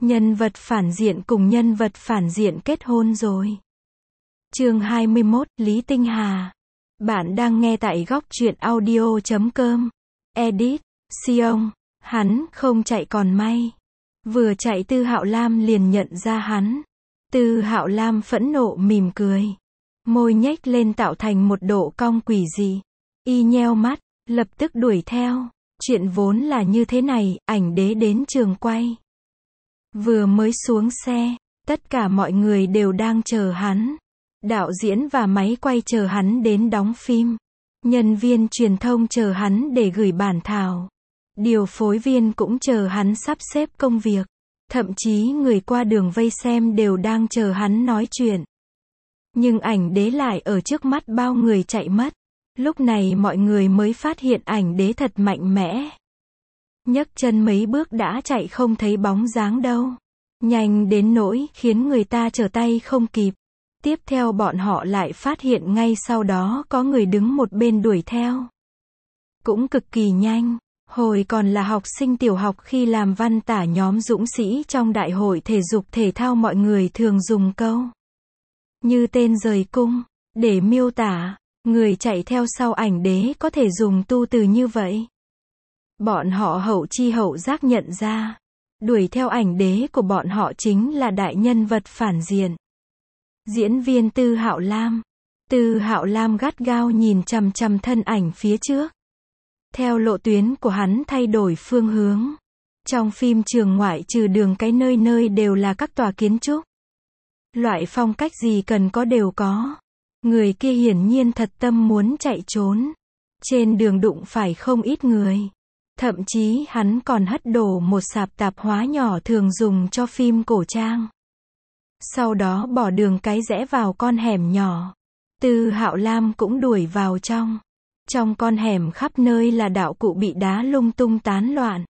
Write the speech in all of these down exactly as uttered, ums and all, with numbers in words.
Nhân vật phản diện cùng nhân vật phản diện kết hôn rồi. Chương hai mươi mốt, Lý Tinh Hà. Bạn đang nghe tại góc truyện audio chấm com. Edit, Sion. Hắn không chạy còn may. Vừa chạy Tư Hạo Lam liền nhận ra hắn. Tư Hạo Lam phẫn nộ mỉm cười. Môi nhếch lên tạo thành một độ cong quỷ dị. Y nheo mắt, lập tức đuổi theo. Chuyện vốn là như thế này, ảnh đế đến trường quay. Vừa mới xuống xe, tất cả mọi người đều đang chờ hắn. Đạo diễn và máy quay chờ hắn đến đóng phim. Nhân viên truyền thông chờ hắn để gửi bản thảo. Điều phối viên cũng chờ hắn sắp xếp công việc. Thậm chí người qua đường vây xem đều đang chờ hắn nói chuyện. Nhưng ảnh đế lại ở trước mắt bao người chạy mất. Lúc này mọi người mới phát hiện ảnh đế thật mạnh mẽ. Nhấc chân mấy bước đã chạy không thấy bóng dáng đâu. Nhanh đến nỗi khiến người ta trở tay không kịp. Tiếp theo bọn họ lại phát hiện ngay sau đó có người đứng một bên đuổi theo. Cũng cực kỳ nhanh. Hồi còn là học sinh tiểu học khi làm văn tả nhóm dũng sĩ trong đại hội thể dục thể thao mọi người thường dùng câu như tên rời cung để miêu tả người chạy theo sau ảnh đế có thể dùng tu từ như vậy. Bọn họ hậu chi hậu giác nhận ra, đuổi theo ảnh đế của bọn họ chính là đại nhân vật phản diện. Diễn viên Tư Hạo Lam. Tư Hạo Lam gắt gao nhìn chằm chằm thân ảnh phía trước. Theo lộ tuyến của hắn thay đổi phương hướng. Trong phim trường ngoại trừ đường cái nơi nơi đều là các tòa kiến trúc. Loại phong cách gì cần có đều có. Người kia hiển nhiên thật tâm muốn chạy trốn. Trên đường đụng phải không ít người. Thậm chí hắn còn hất đổ một sạp tạp hóa nhỏ thường dùng cho phim cổ trang. Sau đó bỏ đường cái rẽ vào con hẻm nhỏ. Tư Hạo Lam cũng đuổi vào trong. Trong con hẻm khắp nơi là đạo cụ bị đá lung tung tán loạn.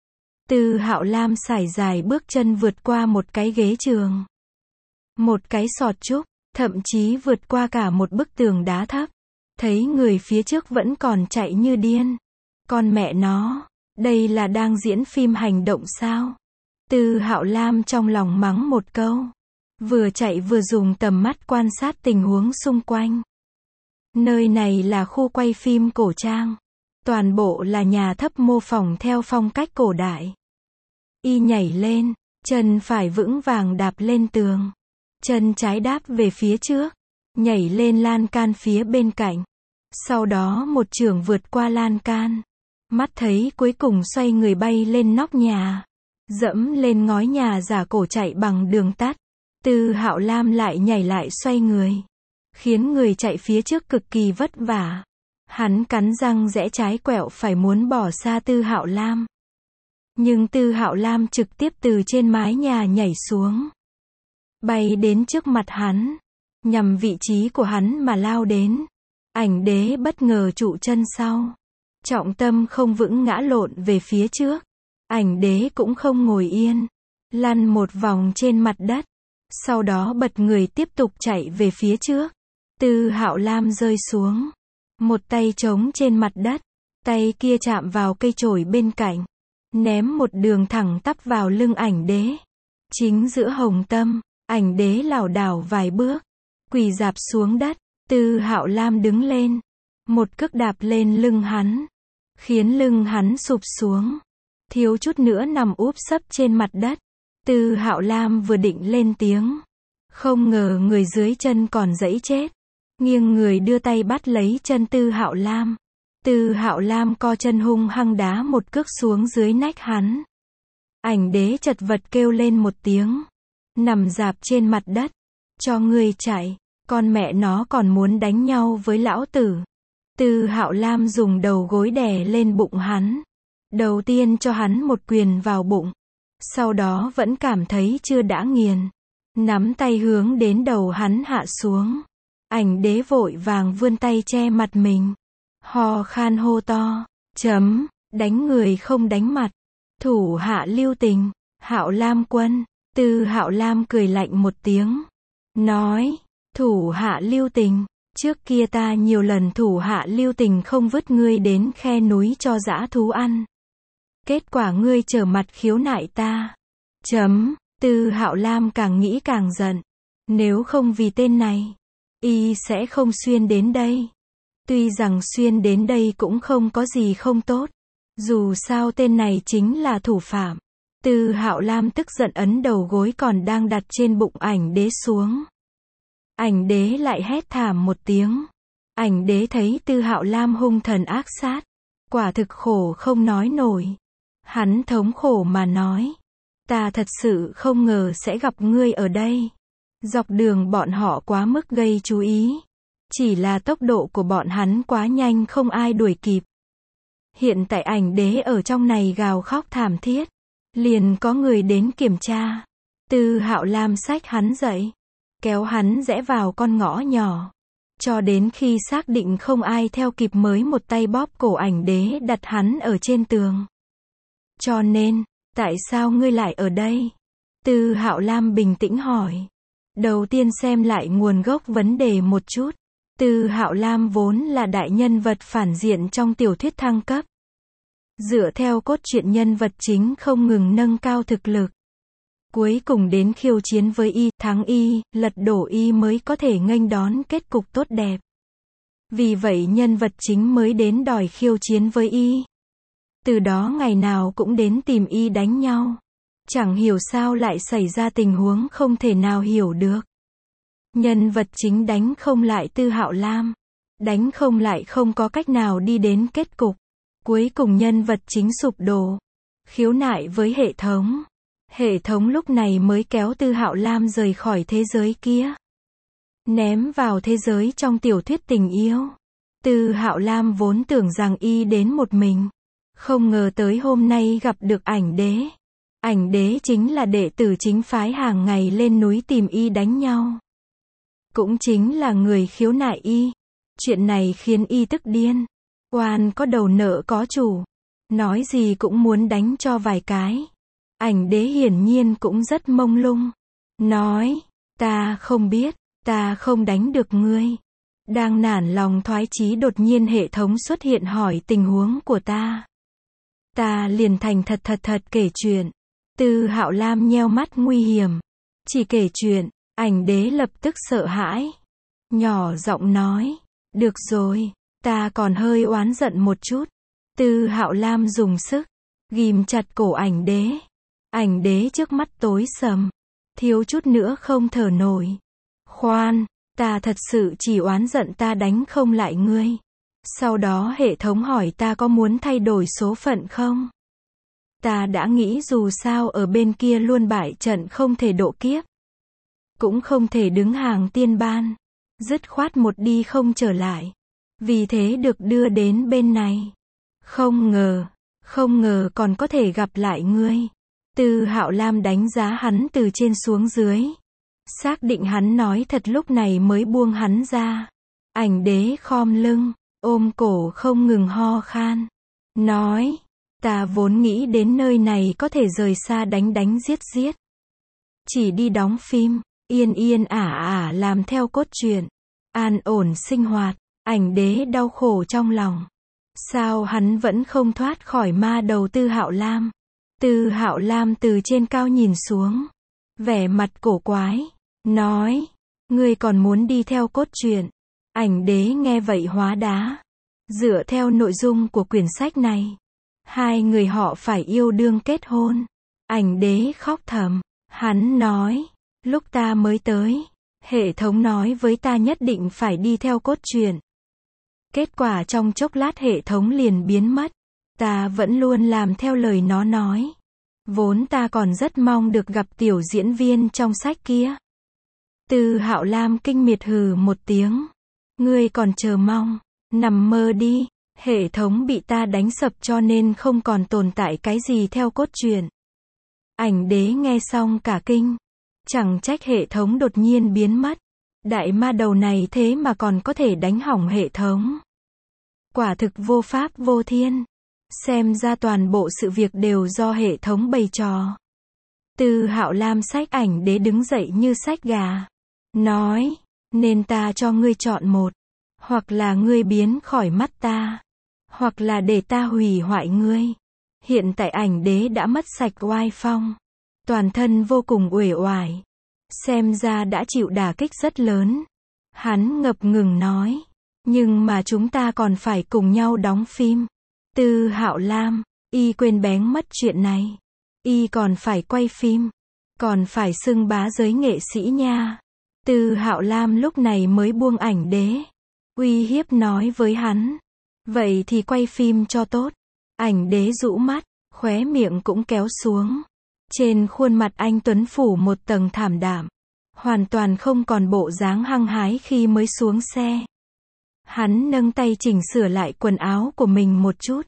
Tư Hạo Lam sải dài bước chân vượt qua một cái ghế trường. Một cái sọt trúc, thậm chí vượt qua cả một bức tường đá thấp. Thấy người phía trước vẫn còn chạy như điên. Con mẹ nó, đây là đang diễn phim hành động sao? Tư Hạo Lam trong lòng mắng một câu. Vừa chạy vừa dùng tầm mắt quan sát tình huống xung quanh. Nơi này là khu quay phim cổ trang. Toàn bộ là nhà thấp mô phỏng theo phong cách cổ đại. Y nhảy lên, chân phải vững vàng đạp lên tường. Chân trái đáp về phía trước, nhảy lên lan can phía bên cạnh. Sau đó một chưởng vượt qua lan can. Mắt thấy cuối cùng xoay người bay lên nóc nhà. Dẫm lên ngói nhà giả cổ chạy bằng đường tắt. Tư Hạo Lam lại nhảy lại xoay người. Khiến người chạy phía trước cực kỳ vất vả. Hắn cắn răng rẽ trái quẹo phải muốn bỏ xa Tư Hạo Lam. Nhưng Tư Hạo Lam trực tiếp từ trên mái nhà nhảy xuống. Bay đến trước mặt hắn. Nhằm vị trí của hắn mà lao đến. Ảnh đế bất ngờ trụ chân sau. Trọng tâm không vững ngã lộn về phía trước. Ảnh đế cũng không ngồi yên. Lăn một vòng trên mặt đất. Sau đó bật người tiếp tục chạy về phía trước. Tư Hạo Lam rơi xuống. Một tay trống trên mặt đất. Tay kia chạm vào cây chổi bên cạnh. Ném một đường thẳng tắp vào lưng ảnh đế. Chính giữa hồng tâm, ảnh đế lảo đảo vài bước. Quỳ rạp xuống đất. Tư Hạo Lam đứng lên. Một cước đạp lên lưng hắn. Khiến lưng hắn sụp xuống. Thiếu chút nữa nằm úp sấp trên mặt đất. Tư Hạo Lam vừa định lên tiếng. Không ngờ người dưới chân còn giãy chết. Nghiêng người đưa tay bắt lấy chân Tư Hạo Lam. Tư Hạo Lam co chân hung hăng đá một cước xuống dưới nách hắn. Ảnh đế chật vật kêu lên một tiếng. Nằm rạp trên mặt đất. Cho ngươi chạy. Con mẹ nó còn muốn đánh nhau với lão tử. Tư Hạo Lam dùng đầu gối đè lên bụng hắn. Đầu tiên cho hắn một quyền vào bụng. Sau đó vẫn cảm thấy chưa đã nghiền. Nắm tay hướng đến đầu hắn hạ xuống. Ảnh đế vội vàng vươn tay che mặt mình. Hò khan hô to. Chấm, đánh người không đánh mặt. Thủ hạ lưu tình. Hạo Lam quân. Tư Hạo Lam cười lạnh một tiếng. Nói, thủ hạ lưu tình. Trước kia ta nhiều lần thủ hạ lưu tình không vứt ngươi đến khe núi cho dã thú ăn. Kết quả ngươi trở mặt khiếu nại ta. Chấm, Tư Hạo Lam càng nghĩ càng giận. Nếu không vì tên này, y sẽ không xuyên đến đây. Tuy rằng xuyên đến đây cũng không có gì không tốt. Dù sao tên này chính là thủ phạm. Tư Hạo Lam tức giận ấn đầu gối còn đang đặt trên bụng ảnh đế xuống. Ảnh đế lại hét thảm một tiếng. Ảnh đế thấy Tư Hạo Lam hung thần ác sát. Quả thực khổ không nói nổi. Hắn thống khổ mà nói. Ta thật sự không ngờ sẽ gặp ngươi ở đây. Dọc đường bọn họ quá mức gây chú ý. Chỉ là tốc độ của bọn hắn quá nhanh không ai đuổi kịp. Hiện tại ảnh đế ở trong này gào khóc thảm thiết. Liền có người đến kiểm tra. Tư Hạo Lam xách hắn dậy. Kéo hắn rẽ vào con ngõ nhỏ. Cho đến khi xác định không ai theo kịp mới một tay bóp cổ ảnh đế đặt hắn ở trên tường. Cho nên, tại sao ngươi lại ở đây? Tư Hạo Lam bình tĩnh hỏi. Đầu tiên xem lại nguồn gốc vấn đề một chút. Tư Hạo Lam vốn là đại nhân vật phản diện trong tiểu thuyết thăng cấp. Dựa theo cốt truyện nhân vật chính không ngừng nâng cao thực lực. Cuối cùng đến khiêu chiến với y, thắng y, lật đổ y mới có thể nghênh đón kết cục tốt đẹp. Vì vậy nhân vật chính mới đến đòi khiêu chiến với y. Từ đó ngày nào cũng đến tìm y đánh nhau. Chẳng hiểu sao lại xảy ra tình huống không thể nào hiểu được. Nhân vật chính đánh không lại Tư Hạo Lam. Đánh không lại không có cách nào đi đến kết cục. Cuối cùng nhân vật chính sụp đổ. Khiếu nại với hệ thống. Hệ thống lúc này mới kéo Tư Hạo Lam rời khỏi thế giới kia. Ném vào thế giới trong tiểu thuyết tình yêu. Tư Hạo Lam vốn tưởng rằng y đến một mình. Không ngờ tới hôm nay gặp được ảnh đế. Ảnh đế chính là đệ tử chính phái hàng ngày lên núi tìm y đánh nhau. Cũng chính là người khiếu nại y. Chuyện này khiến y tức điên. Oan có đầu nợ có chủ. Nói gì cũng muốn đánh cho vài cái. Ảnh đế hiển nhiên cũng rất mông lung. Nói, ta không biết, ta không đánh được ngươi. Đang nản lòng thoái chí đột nhiên hệ thống xuất hiện hỏi tình huống của ta. Ta liền thành thật thật thật kể chuyện. Tư Hạo Lam nheo mắt nguy hiểm. Chỉ kể chuyện, ảnh đế lập tức sợ hãi. Nhỏ giọng nói, được rồi, ta còn hơi oán giận một chút. Tư Hạo Lam dùng sức, ghim chặt cổ ảnh đế. Ảnh đế trước mắt tối sầm. Thiếu chút nữa không thở nổi. Khoan, ta thật sự chỉ oán giận ta đánh không lại ngươi. Sau đó hệ thống hỏi ta có muốn thay đổi số phận không? Ta đã nghĩ dù sao ở bên kia luôn bại trận không thể độ kiếp. Cũng không thể đứng hàng tiên ban. Dứt khoát một đi không trở lại. Vì thế được đưa đến bên này. Không ngờ, không ngờ còn có thể gặp lại ngươi. Tư Hạo Lam đánh giá hắn từ trên xuống dưới. Xác định hắn nói thật lúc này mới buông hắn ra. Ảnh đế khom lưng, ôm cổ không ngừng ho khan. Nói, ta vốn nghĩ đến nơi này có thể rời xa đánh đánh giết giết. Chỉ đi đóng phim, yên yên ả ả làm theo cốt truyện. An ổn sinh hoạt, ảnh đế đau khổ trong lòng. Sao hắn vẫn không thoát khỏi ma đầu Tư Hạo Lam? Tư Hạo Lam từ trên cao nhìn xuống. Vẻ mặt cổ quái. Nói, ngươi còn muốn đi theo cốt truyện. Ảnh đế nghe vậy hóa đá. Dựa theo nội dung của quyển sách này, hai người họ phải yêu đương kết hôn. Ảnh đế khóc thầm. Hắn nói, lúc ta mới tới, hệ thống nói với ta nhất định phải đi theo cốt truyện. Kết quả trong chốc lát hệ thống liền biến mất. Ta vẫn luôn làm theo lời nó nói. Vốn ta còn rất mong được gặp tiểu diễn viên trong sách kia. Tư Hạo Lam kinh miệt hừ một tiếng. Ngươi còn chờ mong, nằm mơ đi. Hệ thống bị ta đánh sập cho nên không còn tồn tại cái gì theo cốt truyện. Ảnh đế nghe xong cả kinh. Chẳng trách hệ thống đột nhiên biến mất. Đại ma đầu này thế mà còn có thể đánh hỏng hệ thống. Quả thực vô pháp vô thiên. Xem ra toàn bộ sự việc đều do hệ thống bày trò. Tư Hạo Lam xách ảnh đế đứng dậy như xách gà. Nói, nên ta cho ngươi chọn một. Hoặc là ngươi biến khỏi mắt ta. Hoặc là để ta hủy hoại ngươi. Hiện tại ảnh đế đã mất sạch oai phong. toàn thân vô cùng uể oải. Xem ra đã chịu đả kích rất lớn. Hắn ngập ngừng nói, nhưng mà chúng ta còn phải cùng nhau đóng phim. Tư Hạo Lam, y quên bén mất chuyện này. Y còn phải quay phim, còn phải xưng bá giới nghệ sĩ nha. Tư Hạo Lam lúc này mới buông ảnh đế, uy hiếp nói với hắn. Vậy thì quay phim cho tốt. Ảnh đế rũ mắt, khóe miệng cũng kéo xuống. Trên khuôn mặt anh tuấn phủ một tầng thảm đạm, hoàn toàn không còn bộ dáng hăng hái khi mới xuống xe. Hắn nâng tay chỉnh sửa lại quần áo của mình một chút.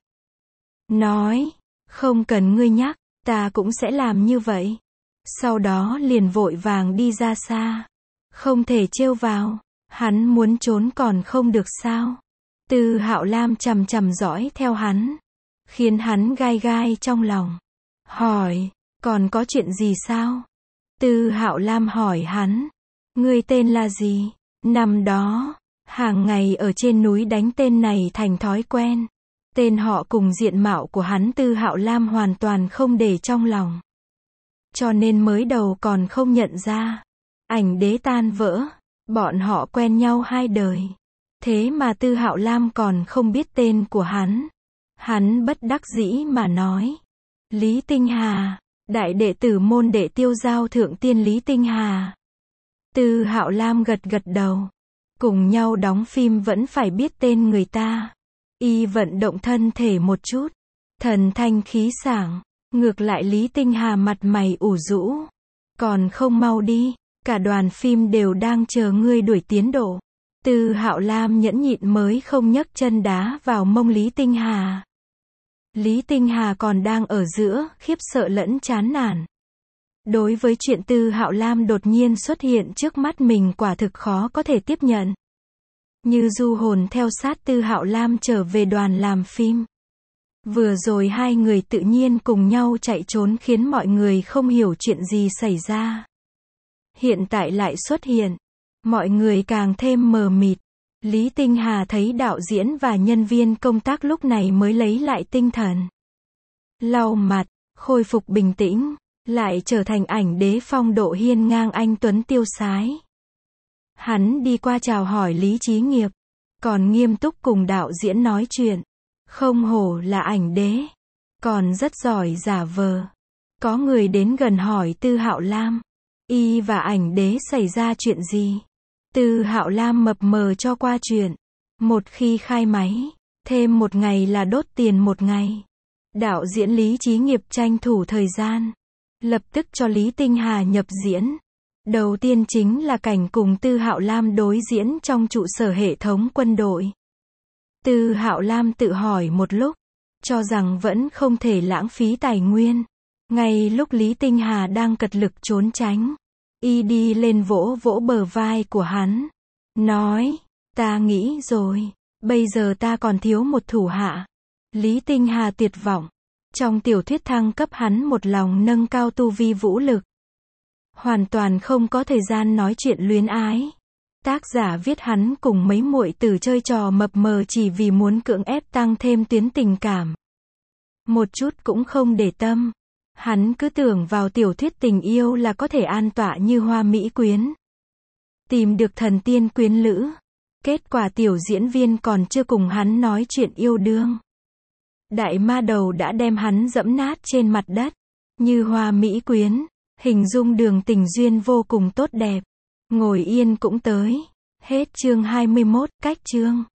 Nói, không cần ngươi nhắc, ta cũng sẽ làm như vậy. Sau đó liền vội vàng đi ra xa. Không thể trêu vào, hắn muốn trốn còn không được sao. Tư Hạo Lam chằm chằm dõi theo hắn, khiến hắn gai gai trong lòng. Hỏi, còn có chuyện gì sao? Tư Hạo Lam hỏi hắn, ngươi tên là gì? Năm đó, hàng ngày ở trên núi đánh tên này thành thói quen. Tên họ cùng diện mạo của hắn Tư Hạo Lam hoàn toàn không để trong lòng. Cho nên mới đầu còn không nhận ra. Ảnh đế tan vỡ, bọn họ quen nhau hai đời. Thế mà Tư Hạo Lam còn không biết tên của hắn. Hắn bất đắc dĩ mà nói, Lý Tinh Hà, đại đệ tử môn đệ Tiêu Giao thượng tiên Lý Tinh Hà. Tư Hạo Lam gật gật đầu. Cùng nhau đóng phim vẫn phải biết tên người ta. Y vận động thân thể một chút, thần thanh khí sảng. Ngược lại Lý Tinh Hà mặt mày ủ rũ. Còn không mau đi, cả đoàn phim đều đang chờ ngươi đuổi tiến độ. Tư Hạo Lam nhẫn nhịn mới không nhấc chân đá vào mông Lý Tinh Hà. Lý Tinh Hà còn đang ở giữa, khiếp sợ lẫn chán nản. Đối với chuyện Tư Hạo Lam đột nhiên xuất hiện trước mắt mình quả thực khó có thể tiếp nhận. Như du hồn theo sát Tư Hạo Lam trở về đoàn làm phim. Vừa rồi hai người tự nhiên cùng nhau chạy trốn khiến mọi người không hiểu chuyện gì xảy ra. Hiện tại lại xuất hiện. Mọi người càng thêm mờ mịt. Lý Tinh Hà thấy đạo diễn và nhân viên công tác lúc này mới lấy lại tinh thần. Lau mặt, khôi phục bình tĩnh, lại trở thành ảnh đế phong độ hiên ngang anh tuấn tiêu sái. Hắn đi qua chào hỏi Lý Chí Nghiệp, còn nghiêm túc cùng đạo diễn nói chuyện. Không hổ là ảnh đế, còn rất giỏi giả vờ. Có người đến gần hỏi Tư Hạo Lam, y và ảnh đế xảy ra chuyện gì? Tư Hạo Lam mập mờ cho qua chuyện. Một khi khai máy, thêm một ngày là đốt tiền một ngày. Đạo diễn Lý Chí Nghiệp tranh thủ thời gian, lập tức cho Lý Tinh Hà nhập diễn. Đầu tiên chính là cảnh cùng Tư Hạo Lam đối diễn trong trụ sở hệ thống quân đội. Tư Hạo Lam tự hỏi một lúc, cho rằng vẫn không thể lãng phí tài nguyên. Ngay lúc Lý Tinh Hà đang cật lực trốn tránh, y đi lên vỗ vỗ bờ vai của hắn, nói, ta nghĩ rồi, bây giờ ta còn thiếu một thủ hạ. Lý Tinh Hà tuyệt vọng. Trong tiểu thuyết thăng cấp hắn một lòng nâng cao tu vi vũ lực, hoàn toàn không có thời gian nói chuyện luyến ái. Tác giả viết hắn cùng mấy muội tử chơi trò mập mờ chỉ vì muốn cưỡng ép tăng thêm tuyến tình cảm. Một chút cũng không để tâm. Hắn cứ tưởng vào tiểu thuyết tình yêu là có thể an tọa như hoa mỹ quyến. Tìm được thần tiên quyến lữ. Kết quả tiểu diễn viên còn chưa cùng hắn nói chuyện yêu đương. Đại ma đầu đã đem hắn dẫm nát trên mặt đất. Như hoa mỹ quyến, hình dung đường tình duyên vô cùng tốt đẹp. Ngồi yên cũng tới. Hết chương hai mươi mốt, cách chương.